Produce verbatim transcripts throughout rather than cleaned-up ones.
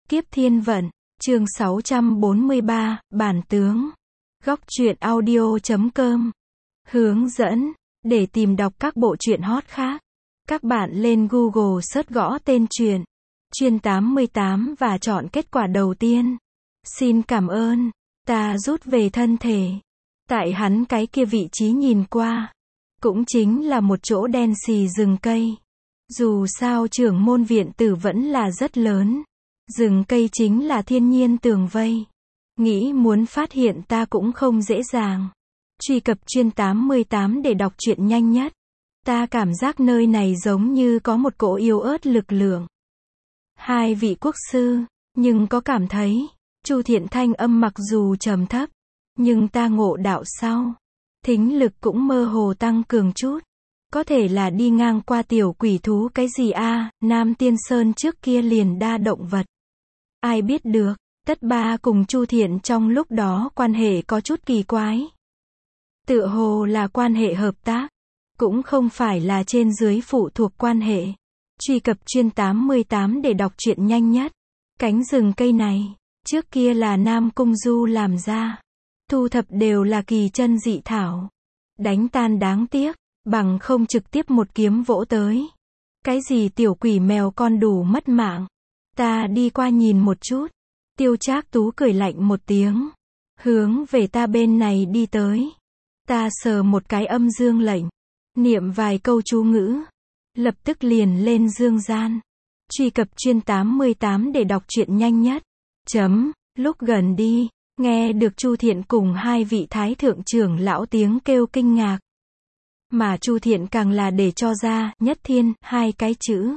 Kiếp thiên vận, chương sáu trăm bốn mươi ba, bản tướng. Góc truyện audio chấm com. Hướng dẫn, để tìm đọc các bộ truyện hot khác, các bạn lên Google search gõ tên truyện, Truyện tám mươi tám và chọn kết quả đầu tiên. Xin cảm ơn, ta rút về thân thể. Tại hắn cái kia vị trí nhìn qua, cũng chính là một chỗ đen xì rừng cây. Dù sao trưởng môn viện tử vẫn là rất lớn. Rừng cây chính là thiên nhiên tường vây. Nghĩ muốn phát hiện ta cũng không dễ dàng. Truy cập Truyện tám mươi tám để đọc truyện nhanh nhất. Ta cảm giác nơi này giống như có một cỗ yếu ớt lực lượng. Hai vị quốc sư, nhưng có cảm thấy, Chu Thiện thanh âm mặc dù trầm thấp, nhưng ta ngộ đạo sau, thính lực cũng mơ hồ tăng cường chút. Có thể là đi ngang qua tiểu quỷ thú cái gì a, à, Nam Tiên Sơn trước kia liền đa động vật. Ai biết được, tất ba cùng Chu Thiện trong lúc đó quan hệ có chút kỳ quái. Tựa hồ là quan hệ hợp tác, cũng không phải là trên dưới phụ thuộc quan hệ. Truy cập Truyện tám mươi tám để đọc truyện nhanh nhất. Cánh rừng cây này, trước kia là Nam Cung Du làm ra. Thu thập đều là kỳ chân dị thảo. Đánh tan đáng tiếc, bằng không trực tiếp một kiếm vỗ tới. Cái gì tiểu quỷ mèo con đủ mất mạng. Ta đi qua nhìn một chút. Tiêu Trác Tú cười lạnh một tiếng, hướng về ta bên này đi tới. Ta sờ một cái âm dương lệnh, niệm vài câu chú ngữ, lập tức liền lên dương gian. Truy cập Truyện tám mươi tám để đọc truyện nhanh nhất. Chấm, lúc gần đi, nghe được Chu Thiện cùng hai vị thái thượng trưởng lão tiếng kêu kinh ngạc. Mà Chu Thiện càng là để cho ra, nhất thiên, hai cái chữ.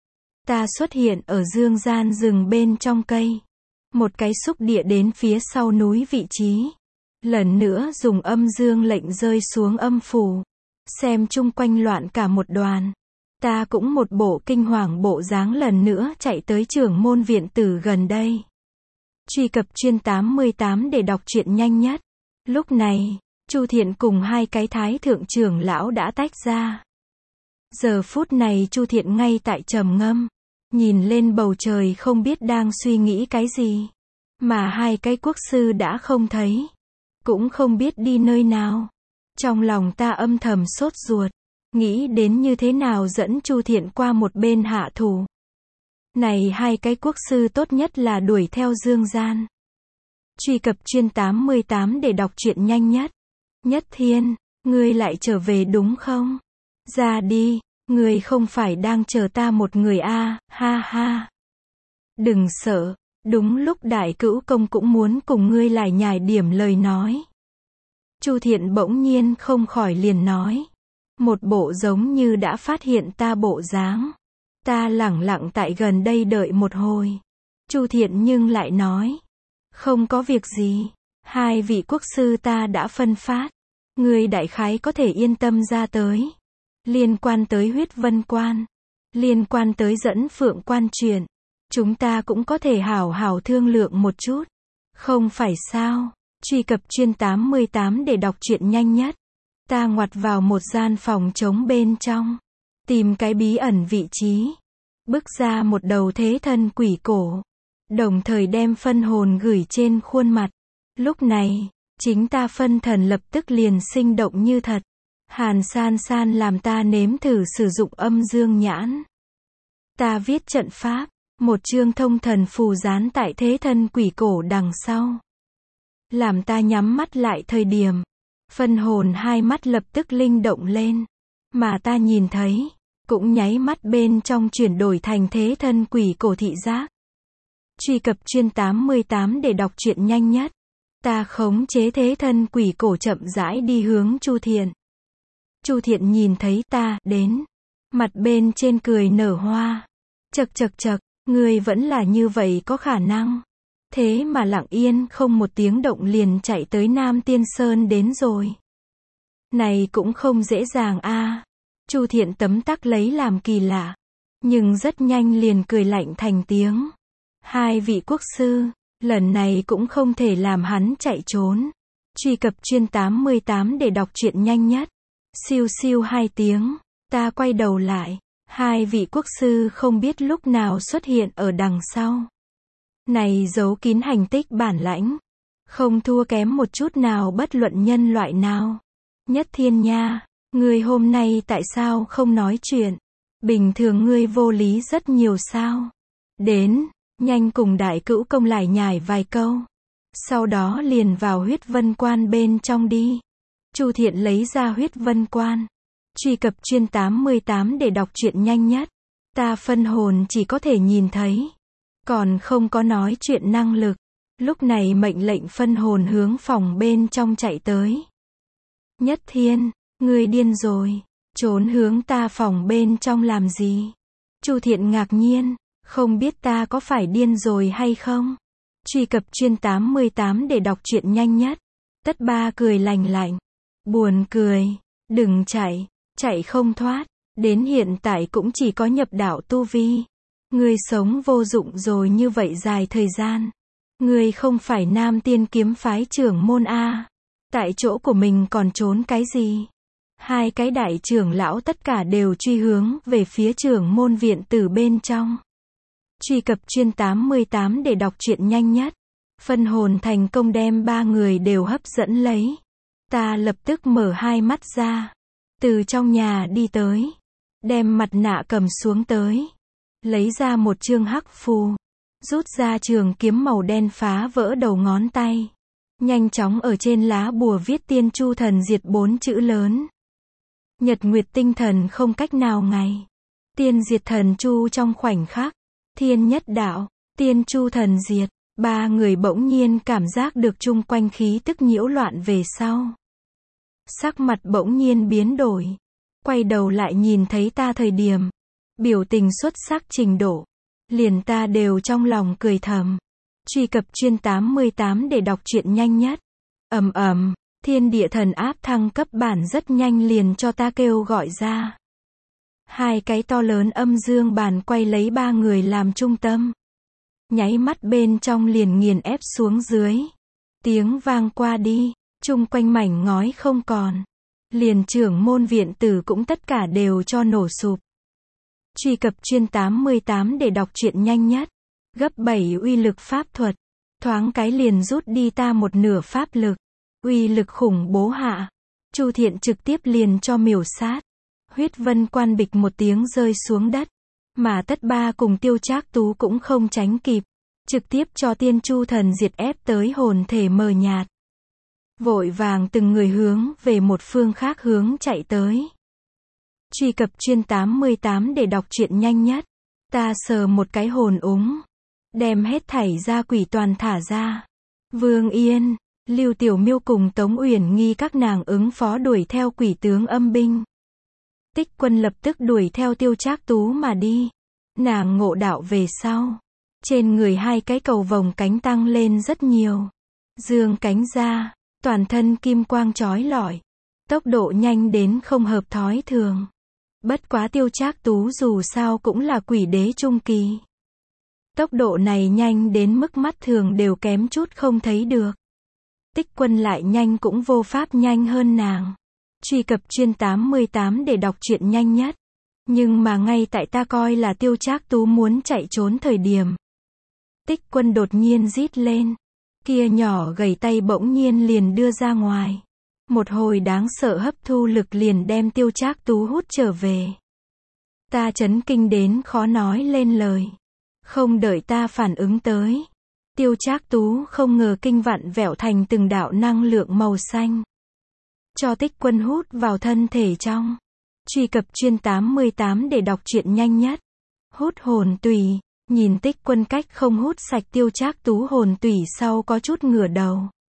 Ta xuất hiện ở dương gian rừng bên trong cây. Một cái xúc địa đến phía sau núi vị trí. Lần nữa dùng âm dương lệnh rơi xuống âm phủ. Xem chung quanh loạn cả một đoàn. Ta cũng một bộ kinh hoàng bộ dáng lần nữa chạy tới trưởng môn viện tử gần đây. Truy cập Truyện tám mươi tám để đọc truyện nhanh nhất. Lúc này, Chu Thiện cùng hai cái thái thượng trưởng lão đã tách ra. Giờ phút này Chu Thiện ngay tại trầm ngâm. Nhìn lên bầu trời không biết đang suy nghĩ cái gì. Mà hai cái quốc sư đã không thấy. Cũng không biết đi nơi nào. Trong lòng ta âm thầm sốt ruột. Nghĩ đến như thế nào dẫn Chu Thiện qua một bên hạ thủ. Này hai cái quốc sư tốt nhất là đuổi theo dương gian. Truy cập Truyện tám mươi tám để đọc truyện nhanh nhất. Nhất thiên, ngươi lại trở về đúng không? Ra đi. Ngươi không phải đang chờ ta một người a, à, ha ha. Đừng sợ, đúng lúc đại cữu công cũng muốn cùng ngươi lại nhải điểm lời nói. Chu Thiện bỗng nhiên không khỏi liền nói. Một bộ giống như đã phát hiện ta bộ dáng. Ta lẳng lặng tại gần đây đợi một hồi. Chu Thiện nhưng lại nói. Không có việc gì, hai vị quốc sư ta đã phân phát. Ngươi đại khái có thể yên tâm ra tới. Liên quan tới huyết vân quan, liên quan tới dẫn phượng quan chuyện, chúng ta cũng có thể hảo hảo thương lượng một chút. Không phải sao? Truy cập Truyện tám mươi tám để đọc truyện nhanh nhất. Ta ngoặt vào một gian phòng trống bên trong, tìm cái bí ẩn vị trí, bức ra một đầu thế thân quỷ cổ, đồng thời đem phân hồn gửi trên khuôn mặt. Lúc này, chính ta phân thần lập tức liền sinh động như thật. Hàn San San làm ta nếm thử sử dụng âm dương nhãn. Ta viết trận pháp, một chương thông thần phù dán tại thế thân quỷ cổ đằng sau. Làm ta nhắm mắt lại thời điểm, phân hồn hai mắt lập tức linh động lên. Mà ta nhìn thấy, cũng nháy mắt bên trong chuyển đổi thành thế thân quỷ cổ thị giác. Truy cập Truyện tám mươi tám để đọc truyện nhanh nhất. Ta khống chế thế thân quỷ cổ chậm rãi đi hướng Chu Thiện. Chu Thiện nhìn thấy ta đến, mặt bên trên cười nở hoa. Chậc chậc chậc, ngươi vẫn là như vậy có khả năng. Thế mà lặng yên không một tiếng động liền chạy tới Nam Tiên Sơn đến rồi. Này cũng không dễ dàng a. À. Chu Thiện tấm tắc lấy làm kỳ lạ, nhưng rất nhanh liền cười lạnh thành tiếng. Hai vị quốc sư, lần này cũng không thể làm hắn chạy trốn. Truy cập Truyện tám mươi tám để đọc truyện nhanh nhất. Siêu siêu hai tiếng, ta quay đầu lại, hai vị quốc sư không biết lúc nào xuất hiện ở đằng sau. Này giấu kín hành tích bản lãnh. Không thua kém một chút nào bất luận nhân loại nào. Nhất Thiên nha, ngươi hôm nay tại sao không nói chuyện? Bình thường ngươi vô lý rất nhiều sao? Đến, nhanh cùng đại cữu công lải nhải vài câu. Sau đó liền vào huyết vân quan bên trong đi. Chu Thiện lấy ra huyết vân quan. Truy cập chuyên tám mươi tám để đọc truyện nhanh nhất. Ta phân hồn chỉ có thể nhìn thấy. Còn không có nói chuyện năng lực. Lúc này mệnh lệnh phân hồn hướng phòng bên trong chạy tới. Nhất Thiên, ngươi điên rồi. Trốn hướng ta phòng bên trong làm gì? Chu Thiện ngạc nhiên. Không biết ta có phải điên rồi hay không? Truy cập chuyên tám mươi tám để đọc truyện nhanh nhất. Tất Ba cười lành lạnh. Buồn cười. Đừng chạy. Chạy không thoát. Đến hiện tại cũng chỉ có nhập đạo tu vi. Ngươi sống vô dụng rồi như vậy dài thời gian. Ngươi không phải Nam Tiên kiếm phái trưởng môn A. Tại chỗ của mình còn trốn cái gì? Hai cái đại trưởng lão tất cả đều truy hướng về phía trưởng môn viện tử bên trong. Truy cập chuyên tám mươi tám để đọc truyện nhanh nhất. Phân hồn thành công đem ba người đều hấp dẫn lấy. Ta lập tức mở hai mắt ra. Từ trong nhà đi tới. Đem mặt nạ cầm xuống tới. Lấy ra một chương hắc phù. Rút ra trường kiếm màu đen phá vỡ đầu ngón tay. Nhanh chóng ở trên lá bùa viết Tiên Chu Thần Diệt bốn chữ lớn. Nhật Nguyệt tinh thần không cách nào ngày. Tiên diệt thần chu trong khoảnh khắc. Thiên nhất đạo. Tiên Chu Thần Diệt. Ba người bỗng nhiên cảm giác được chung quanh khí tức nhiễu loạn về sau. Sắc mặt bỗng nhiên biến đổi. Quay đầu lại nhìn thấy ta thời điểm. Biểu tình xuất sắc trình độ. Liền ta đều trong lòng cười thầm. Truy cập chuyên tám mươi tám để đọc truyện nhanh nhất. Ầm ầm, thiên địa thần áp thăng cấp bản rất nhanh liền cho ta kêu gọi ra. Hai cái to lớn âm dương bàn quay lấy ba người làm trung tâm. Nháy mắt bên trong liền nghiền ép xuống dưới. Tiếng vang qua đi, chung quanh mảnh ngói không còn. Liền trưởng môn viện tử cũng tất cả đều cho nổ sụp. Truy cập chuyên tám mươi tám để đọc truyện nhanh nhất. Gấp bảy uy lực pháp thuật. Thoáng cái liền rút đi ta một nửa pháp lực. Uy lực khủng bố hạ. Chu Thiện trực tiếp liền cho miểu sát. Huyết vân quan bịch một tiếng rơi xuống đất. Mà Tất Ba cùng Tiêu Trác Tú cũng không tránh kịp. Trực tiếp cho Tiên Chu Thần Diệt ép tới hồn thể mờ nhạt. Vội vàng từng người hướng về một phương khác hướng chạy tới. Truy cập chuyên tám mươi tám để đọc truyện nhanh nhất. Ta sờ một cái hồn úng. Đem hết thảy gia quỷ toàn thả ra. Vương Yên, Lưu Tiểu Miêu cùng Tống Uyển Nghi các nàng ứng phó đuổi theo quỷ tướng âm binh. Tích Quân lập tức đuổi theo Tiêu Trác Tú mà đi. Nàng ngộ đạo về sau. Trên người hai cái cầu vồng cánh tăng lên rất nhiều. Dương cánh ra, toàn thân kim quang chói lọi. Tốc độ nhanh đến không hợp thói thường. Bất quá Tiêu Trác Tú dù sao cũng là quỷ đế trung kỳ. Tốc độ này nhanh đến mức mắt thường đều kém chút không thấy được. Tích Quân lại nhanh cũng vô pháp nhanh hơn nàng. Truy cập chuyên tám mươi tám để đọc truyện nhanh nhất. Nhưng mà ngay tại ta coi là Tiêu Trác Tú muốn chạy trốn thời điểm. Tích Quân đột nhiên rít lên. Kia nhỏ gầy tay bỗng nhiên liền đưa ra ngoài. Một hồi đáng sợ hấp thu lực liền đem Tiêu Trác Tú hút trở về. Ta chấn kinh đến khó nói lên lời. Không đợi ta phản ứng tới. Tiêu Trác Tú không ngờ kinh vặn vẹo thành từng đạo năng lượng màu xanh. Cho Tích Quân hút vào thân thể trong. Truy cập chuyên tám mươi tám để đọc truyện nhanh nhất. Hút hồn tùy. Nhìn Tích Quân cách không hút sạch Tiêu Trác Tú hồn tùy sau có chút ngửa đầu.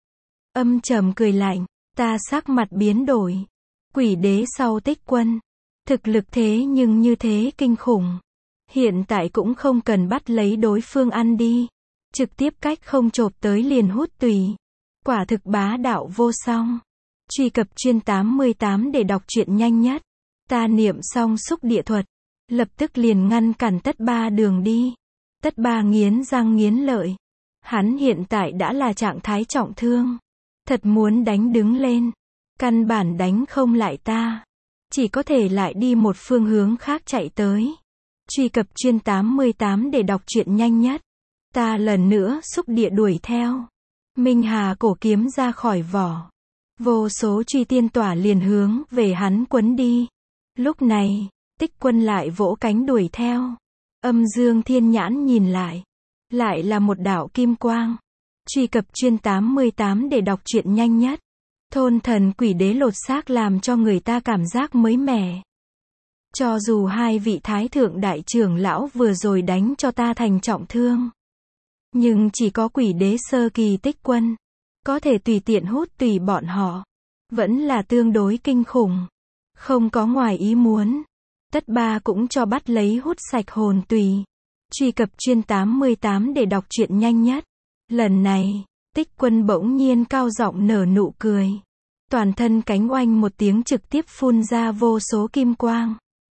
Âm trầm cười lạnh. Ta sắc mặt biến đổi. Quỷ đế sau Tích Quân. Thực lực thế nhưng như thế kinh khủng. Hiện tại cũng không cần bắt lấy đối phương ăn đi. Trực tiếp cách không chộp tới liền hút tùy. Quả thực bá đạo vô song. Truy cập chuyên tám mươi tám để đọc truyện nhanh nhất. Ta niệm xong xúc địa thuật. Lập tức liền ngăn cản Tất Ba đường đi. Tất Ba nghiến răng nghiến lợi. Hắn hiện tại đã là trạng thái trọng thương. Thật muốn đánh đứng lên. Căn bản đánh không lại ta. Chỉ có thể lại đi một phương hướng khác chạy tới. Truy cập chuyên tám mươi tám để đọc truyện nhanh nhất. Ta lần nữa xúc địa đuổi theo. Minh Hà cổ kiếm ra khỏi vỏ. Vô số truy tiên tỏa liền hướng về hắn quấn đi. Lúc này, Tích Quân lại vỗ cánh đuổi theo. Âm Dương Thiên Nhãn nhìn lại. Lại là một đạo kim quang. Truy cập chuyên tám mươi tám để đọc truyện nhanh nhất. Thôn thần quỷ đế lột xác làm cho người ta cảm giác mới mẻ. Cho dù hai vị thái thượng đại trưởng lão vừa rồi đánh cho ta thành trọng thương. Nhưng chỉ có quỷ đế sơ kỳ Tích Quân. Có thể tùy tiện hút tùy bọn họ. Vẫn là tương đối kinh khủng. Không có ngoài ý muốn. Tất ba cũng cho bắt lấy hút sạch hồn tùy. Truy cập chuyên tám mươi tám để đọc truyện nhanh nhất. Lần này, Tích Quân bỗng nhiên cao giọng nở nụ cười. Toàn thân cánh oanh một tiếng trực tiếp phun ra vô số kim quang.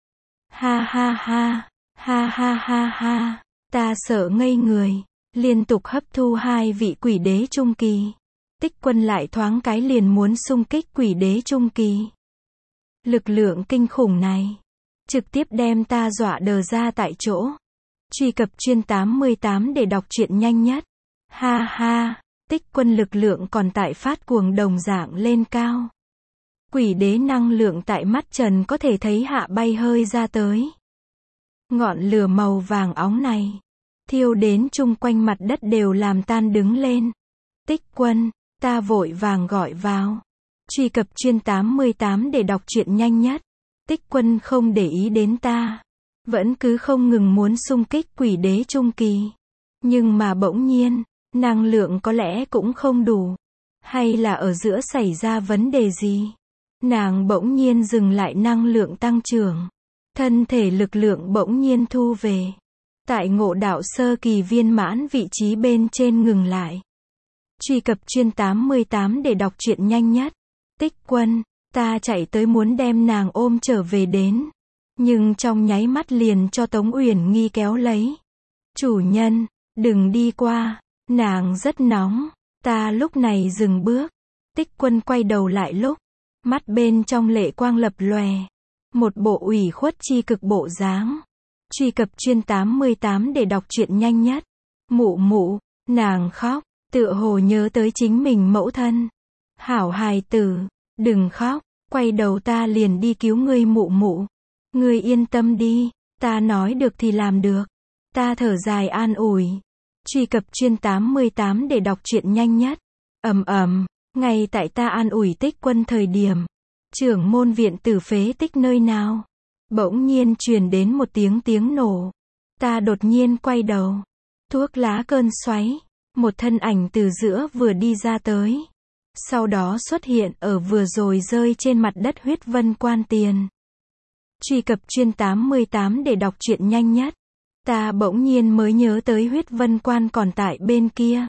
Ha ha ha, ha ha ha ha, ta sợ ngây người. Liên tục hấp thu hai vị quỷ đế trung kỳ. Tích Quân lại thoáng cái liền muốn xung kích quỷ đế trung kỳ. Lực lượng kinh khủng này, trực tiếp đem ta dọa đờ ra tại chỗ. Truy cập chuyên tám mươi tám để đọc truyện nhanh nhất. Ha ha, Tích Quân lực lượng còn tại phát cuồng đồng dạng lên cao. Quỷ đế năng lượng tại mắt trần có thể thấy hạ bay hơi ra tới. Ngọn lửa màu vàng óng này, thiêu đến chung quanh mặt đất đều làm tan đứng lên. Tích Quân, ta vội vàng gọi vào. Truy cập chuyên tám mươi tám để đọc truyện nhanh nhất. Tích Quân không để ý đến ta. Vẫn cứ không ngừng muốn xung kích quỷ đế trung kỳ. Nhưng mà bỗng nhiên, năng lượng có lẽ cũng không đủ. Hay là ở giữa xảy ra vấn đề gì? Nàng bỗng nhiên dừng lại năng lượng tăng trưởng. Thân thể lực lượng bỗng nhiên thu về. Tại ngộ đạo sơ kỳ viên mãn vị trí bên trên ngừng lại. Truy cập chuyên tám mươi tám để đọc truyện nhanh nhất. Tích Quân, ta chạy tới muốn đem nàng ôm trở về đến. Nhưng trong nháy mắt liền cho Tống Uyển Nghi kéo lấy. Chủ nhân, đừng đi qua, nàng rất nóng. Ta lúc này dừng bước. Tích Quân quay đầu lại lúc, mắt bên trong lệ quang lập lòe. Một bộ ủy khuất chi cực bộ dáng. Truy cập chuyên tám mươi tám để đọc truyện nhanh nhất. Mụ mụ, nàng khóc, tựa hồ nhớ tới chính mình mẫu thân. Hảo hài tử, đừng khóc, quay đầu ta liền đi cứu ngươi mụ mụ. Ngươi yên tâm đi, ta nói được thì làm được. Ta thở dài an ủi. Truy cập chuyên tám mươi tám để đọc truyện nhanh nhất. Ầm ầm, ngay tại ta an ủi Tích Quân thời điểm, trưởng môn viện tử phế tích nơi nào, bỗng nhiên truyền đến một tiếng tiếng nổ. Ta đột nhiên quay đầu. Thuốc lá cơn xoáy, một thân ảnh từ giữa vừa đi ra tới. Sau đó xuất hiện ở vừa rồi rơi trên mặt đất huyết vân quan tiền. Truy cập chuyên tám mươi tám để đọc truyện nhanh nhất. Ta bỗng nhiên mới nhớ tới huyết vân quan còn tại bên kia.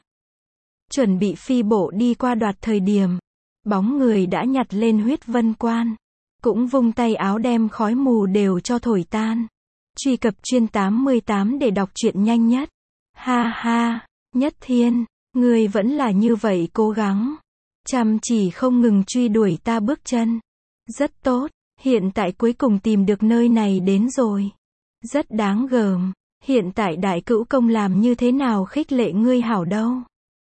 Chuẩn bị phi bộ đi qua đoạt thời điểm. Bóng người đã nhặt lên huyết vân quan. Cũng vung tay áo đem khói mù đều cho thổi tan. Truy cập chuyên tám mươi tám để đọc truyện nhanh nhất. Ha ha, Nhất Thiên, ngươi vẫn là như vậy cố gắng. Chăm chỉ không ngừng truy đuổi ta bước chân. Rất tốt, hiện tại cuối cùng tìm được nơi này đến rồi. Rất đáng gờm, hiện tại đại cữu công làm như thế nào khích lệ ngươi hảo đâu.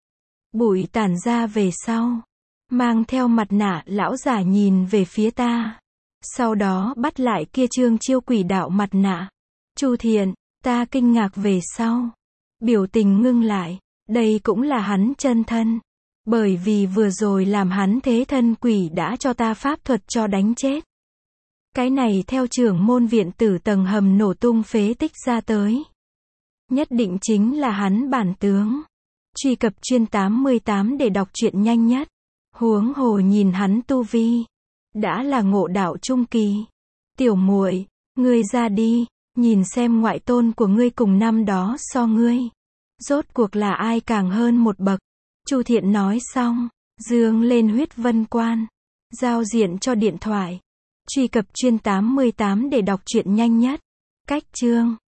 Bụi tản ra về sau. Mang theo mặt nạ lão giả nhìn về phía ta. Sau đó bắt lại kia trương chiêu quỷ đạo mặt nạ. Chu Thiện, ta kinh ngạc về sau. Biểu tình ngưng lại, đây cũng là hắn chân thân. Bởi vì vừa rồi làm hắn thế thân quỷ đã cho ta pháp thuật cho đánh chết. Cái này theo trưởng môn viện tử tầng hầm nổ tung phế tích ra tới. Nhất định chính là hắn bản tướng. Truy cập chuyên tám mươi tám để đọc truyện nhanh nhất. Huống hồ nhìn hắn tu vi. Đã là ngộ đạo trung kỳ. Tiểu muội, ngươi ra đi, nhìn xem ngoại tôn của ngươi cùng năm đó so ngươi. Rốt cuộc là ai càng hơn một bậc. Chu Thiện nói xong, dương lên huyết vân quan. Giao diện cho điện thoại. Truy cập chuyên tám mươi tám để đọc truyện nhanh nhất. Cách chương